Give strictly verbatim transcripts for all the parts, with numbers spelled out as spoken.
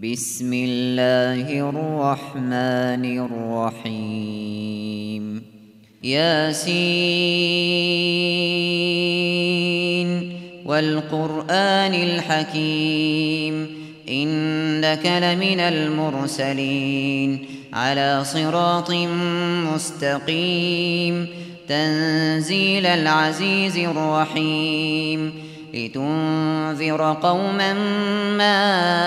بسم الله الرحمن الرحيم ياسين والقرآن الحكيم إنك لمن المرسلين على صراط مستقيم تنزيل العزيز الرحيم لتنذر قوما ما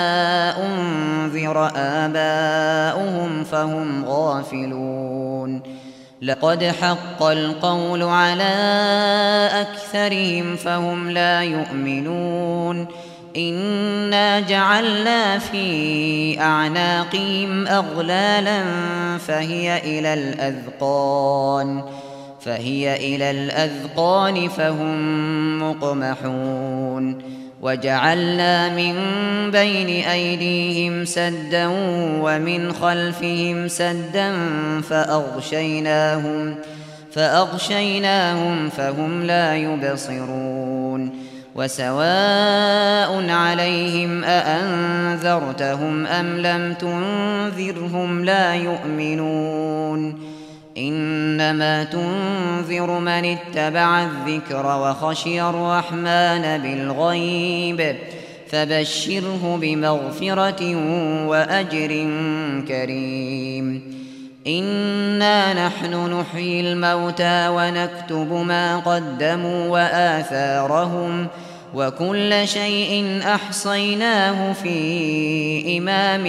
أنذر آباؤهم فهم غافلون لقد حق القول على أكثرهم فهم لا يؤمنون إنا جعلنا في أعناقهم أغلالا فهي إلى الأذقان فهي إلى الأذقان فهم مقمحون وجعلنا من بين أيديهم سدا ومن خلفهم سدا فأغشيناهم فأغشيناهم فهم لا يبصرون وسواء عليهم أأنذرتهم أم لم تنذرهم لا يؤمنون إنما تنذر من اتبع الذكر وخشي الرحمن بالغيب فبشره بمغفرة وأجر كريم إنا نحن نحيي الموتى ونكتب ما قدموا وآثارهم وكل شيء أحصيناه في إمام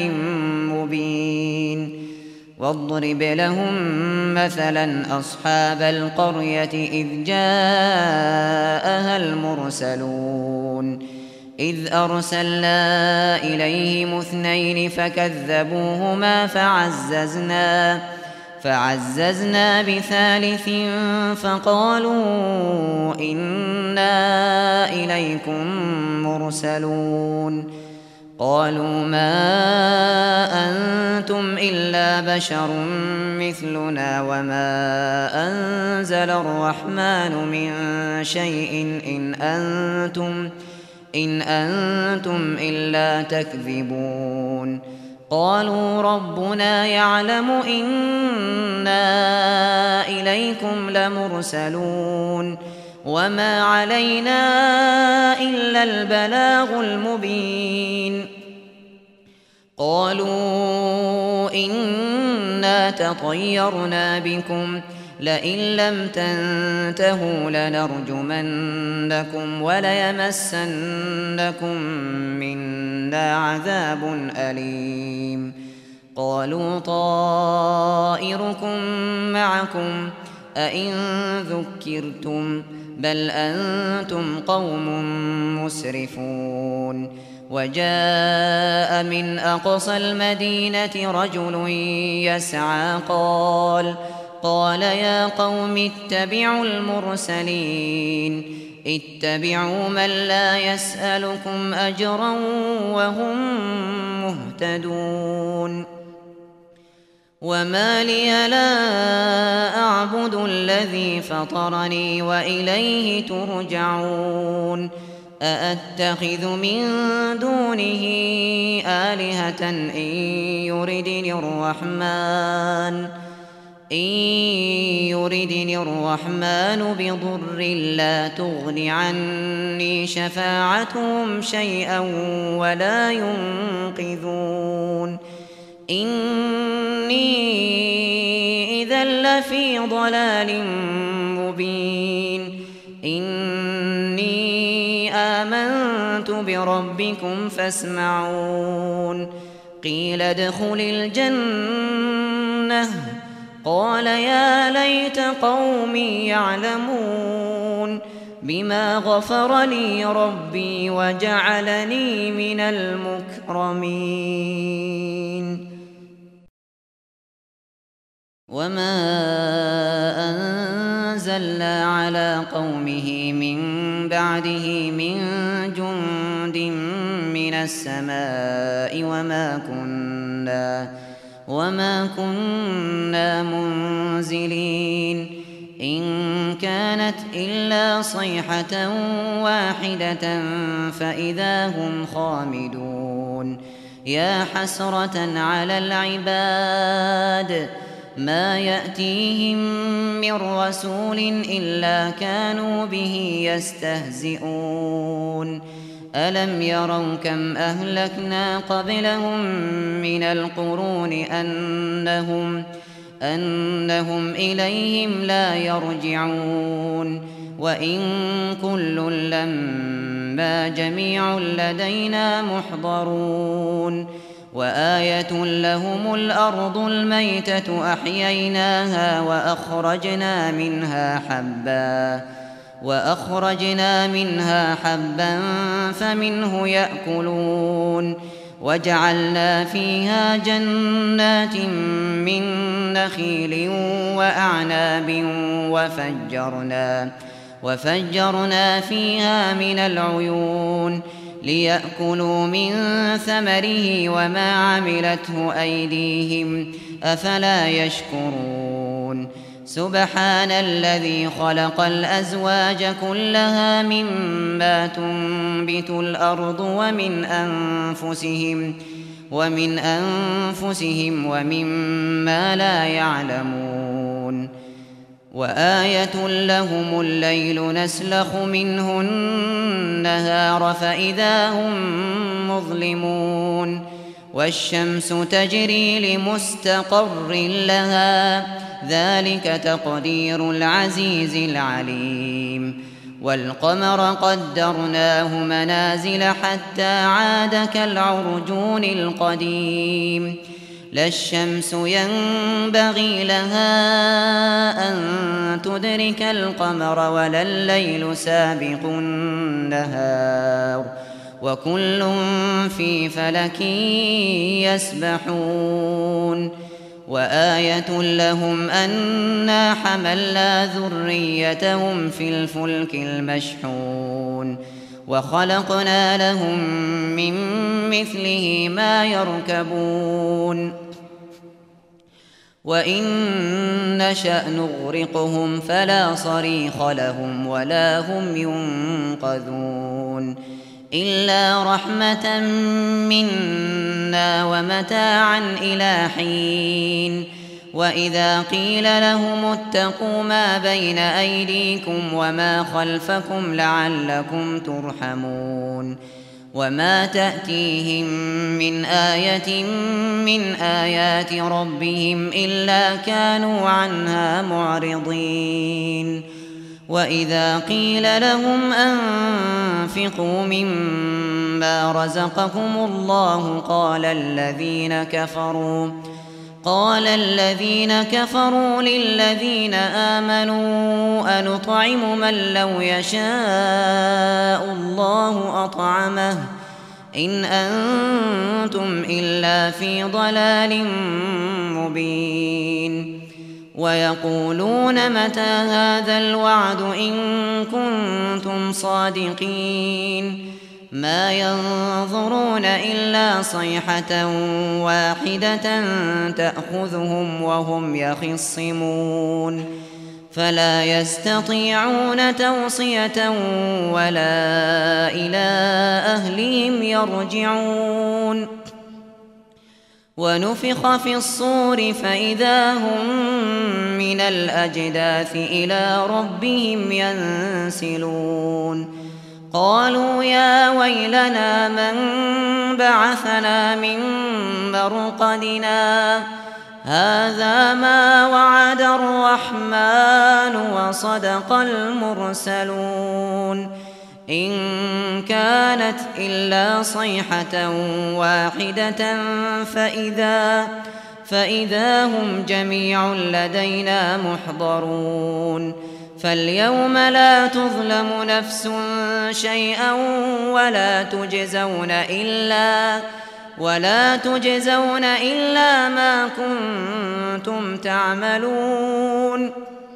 مبين واضرب لهم مثلا أصحاب القرية إذ جاءها المرسلون إذ أرسلنا إليهم اثنين فكذبوهما فعززنا فعززنا بثالث فقالوا إنا إليكم مرسلون قالوا ما أنتم إلا بشر مثلنا وما أنزل الرحمن من شيء إن أنتم إن أنتم إلا تكذبون قالوا ربنا يعلم إنا إليكم لمرسلون وما علينا إلا البلاغ المبين قالوا إنا تطيرنا بكم لئن لم تنتهوا لنرجمنكم وليمسنكم منا عذاب أليم قالوا طائركم معكم أئن ذكرتم بل أنتم قوم مسرفون وجاء من أقصى المدينة رجل يسعى قال قال يا قوم اتبعوا المرسلين اتبعوا من لا يسألكم أجرا وهم مهتدون وما لي لا أعبد الذي فطرني وإليه ترجعون أأتخذ من دونه آلهة إن يردني الرحمن إن يردني الرحمن بضر لا تغن عني شفاعتهم شيئا ولا ينقذون إني إذا لفي ضلال مبين إني آمنت بربكم فاسمعون قيل ادخل الجنة قال يا ليت قومي يعلمون بما غفر لي ربي وجعلني من المكرمين وما أنزلنا على قومه من بعده من جند من السماء وما كنا وما كنا منزلين إن كانت إلا صيحة واحدة فإذا هم خامدون يا حسرة على العباد ما يأتيهم من رسول إلا كانوا به يستهزئون ألم يروا كم أهلكنا قبلهم من القرون أنهم, أنهم إليهم لا يرجعون وإن كل لما جميع لدينا محضرون وآية لهم الأرض الميتة أحييناها وأخرجنا منها حبا وأخرجنا منها حبا فمنه يأكلون وجعلنا فيها جنات من نخيل وأعناب وفجرنا وفجرنا فيها من العيون ليأكلوا من ثمره وما عملته أيديهم أفلا يشكرون سبحان الذي خلق الأزواج كلها مما تنبت الأرض ومن أنفسهم ومن أنفسهم ومما لا يعلمون وآية لهم الليل نسلخ منه النهار فإذا هم مظلمون والشمس تجري لمستقر لها ذلك تقدير العزيز العليم والقمر قدرناه منازل حتى عاد كالعرجون القديم لا الشمس ينبغي لها أن تدرك القمر ولا الليل سابق النهار وكل في فلك يسبحون وآية لهم أنا حملنا ذريتهم في الفلك المشحون وخلقنا لهم من مثله ما يركبون وإن نشأ نغرقهم فلا صريخ لهم ولا هم ينقذون إلا رحمة منا ومتاعا إلى حين وإذا قيل لهم اتقوا ما بين أيديكم وما خلفكم لعلكم ترحمون وما تأتيهم من آية من آيات ربهم إلا كانوا عنها معرضين وإذا قيل لهم أنفقوا مما رزقكم الله قال الذين كفروا قال الذين كفروا للذين آمنوا أنطعم من لو يشاء الله أطعمه إن أنتم إلا في ضلال مبين ويقولون متى هذا الوعد إن كنتم صادقين ما ينظرون إلا صيحة واحدة تأخذهم وهم يخصمون فلا يستطيعون توصية ولا إلى أهلهم يرجعون ونفخ في الصور فإذا هم من الأجداث إلى ربهم ينسلون قالوا يا ويلنا من بعثنا من مرقدنا هذا ما وعد الرحمن وصدق المرسلون إن كانت إلا صيحة واحدة فإذا, فإذا هم جميع لدينا محضرون فاليوم لا تظلم نفس شيئا ولا تجزون إلا ولا تجزون إلا ما كنتم تعملون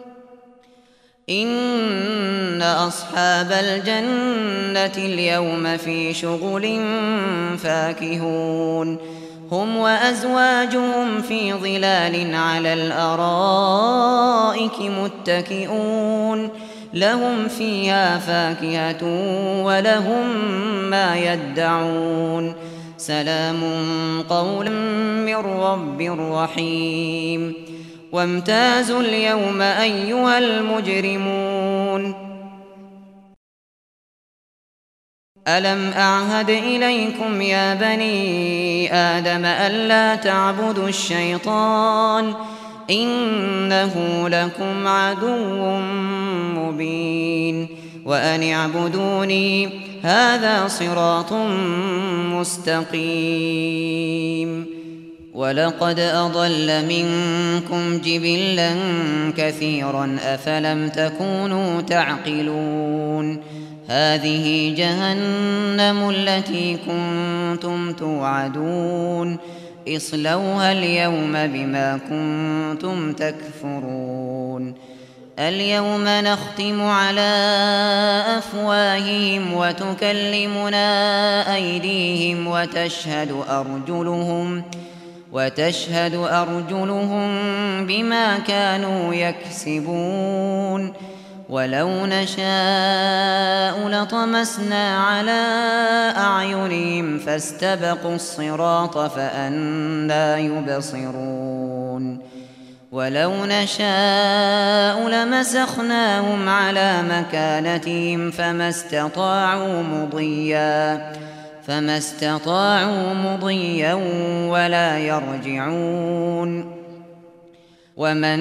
إن أصحاب الجنة اليوم في شغل فاكهون هم وأزواجهم في ظلال على الأرائك متكئون لهم فيها فاكهة ولهم ما يدعون سلام قولا من رب رحيم وامتازوا اليوم أيها المجرمون ألم أعهد إليكم يا بني آدم ألا تعبدوا الشيطان إنه لكم عدو مبين وأن اعبدوني هذا صراط مستقيم ولقد أضل منكم جبلا كثيرا أفلم تكونوا تعقلون هذه جهنم التي كنتم توعدون اصلوها اليوم بما كنتم تكفرون اليوم نختم على أفواههم وتكلمنا أيديهم وتشهد أرجلهم وتشهد أرجلهم بما كانوا يكسبون ولو نشاء لطمسنا على أعينهم فاستبقوا الصراط فأنى يبصرون ولو نشاء لمسخناهم على مكانتهم فما استطاعوا مضيا فما استطاعوا مضيا ولا يرجعون ومن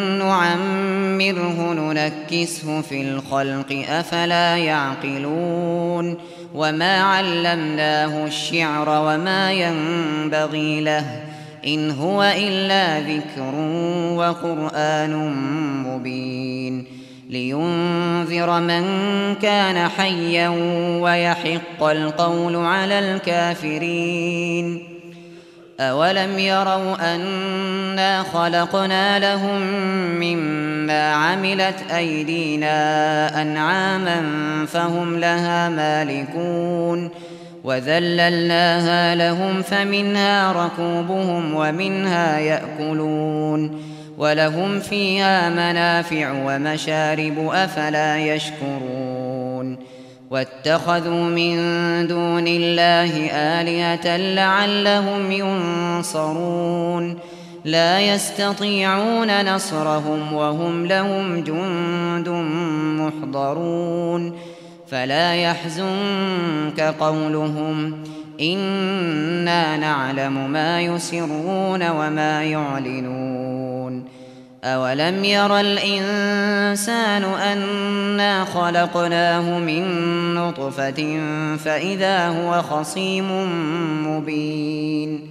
نعمره ننكسه في الخلق أفلا يعقلون وما علمناه الشعر وما ينبغي له إن هو إلا ذكر وقرآن مبين لينذر من كان حيا ويحق القول على الكافرين أولم يروا أنا خلقنا لهم مما عملت أيدينا أنعاما فهم لها مالكون وذللناها لهم فمنها ركوبهم ومنها يأكلون ولهم فيها منافع ومشارب أفلا يشكرون واتخذوا من دون الله آلهة لعلهم ينصرون لا يستطيعون نصرهم وهم لهم جند محضرون فلا يحزنك قولهم إنا نعلم ما يسرون وما يعلنون أولم ير الإنسان أنا خلقناه من نطفة فإذا هو خصيم مبين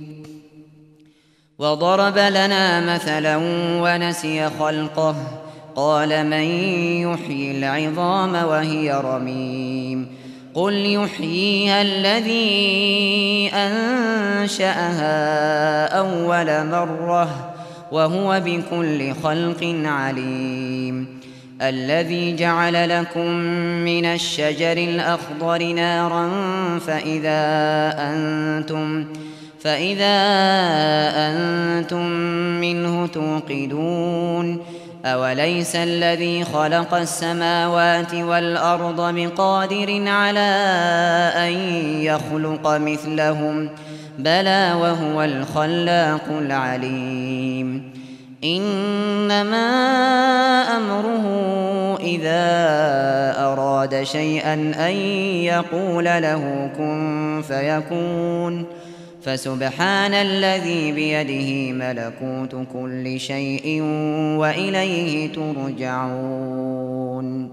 وضرب لنا مثلا ونسي خلقه قال من يحيي العظام وهي رميم قل يحييها الذي أنشأها أول مرة وهو بكل خلق عليم الذي جعل لكم من الشجر الأخضر نارا فإذا أنتم فإذا أنتم منه توقدون أوليس الذي خلق السماوات والأرض بقادر على أن يخلق مثلهم بلى وهو الخلاق العليم إنما أمره إذا أراد شيئا أن يقول له كن فيكون فسبحان الذي بيده ملكوت كل شيء وإليه ترجعون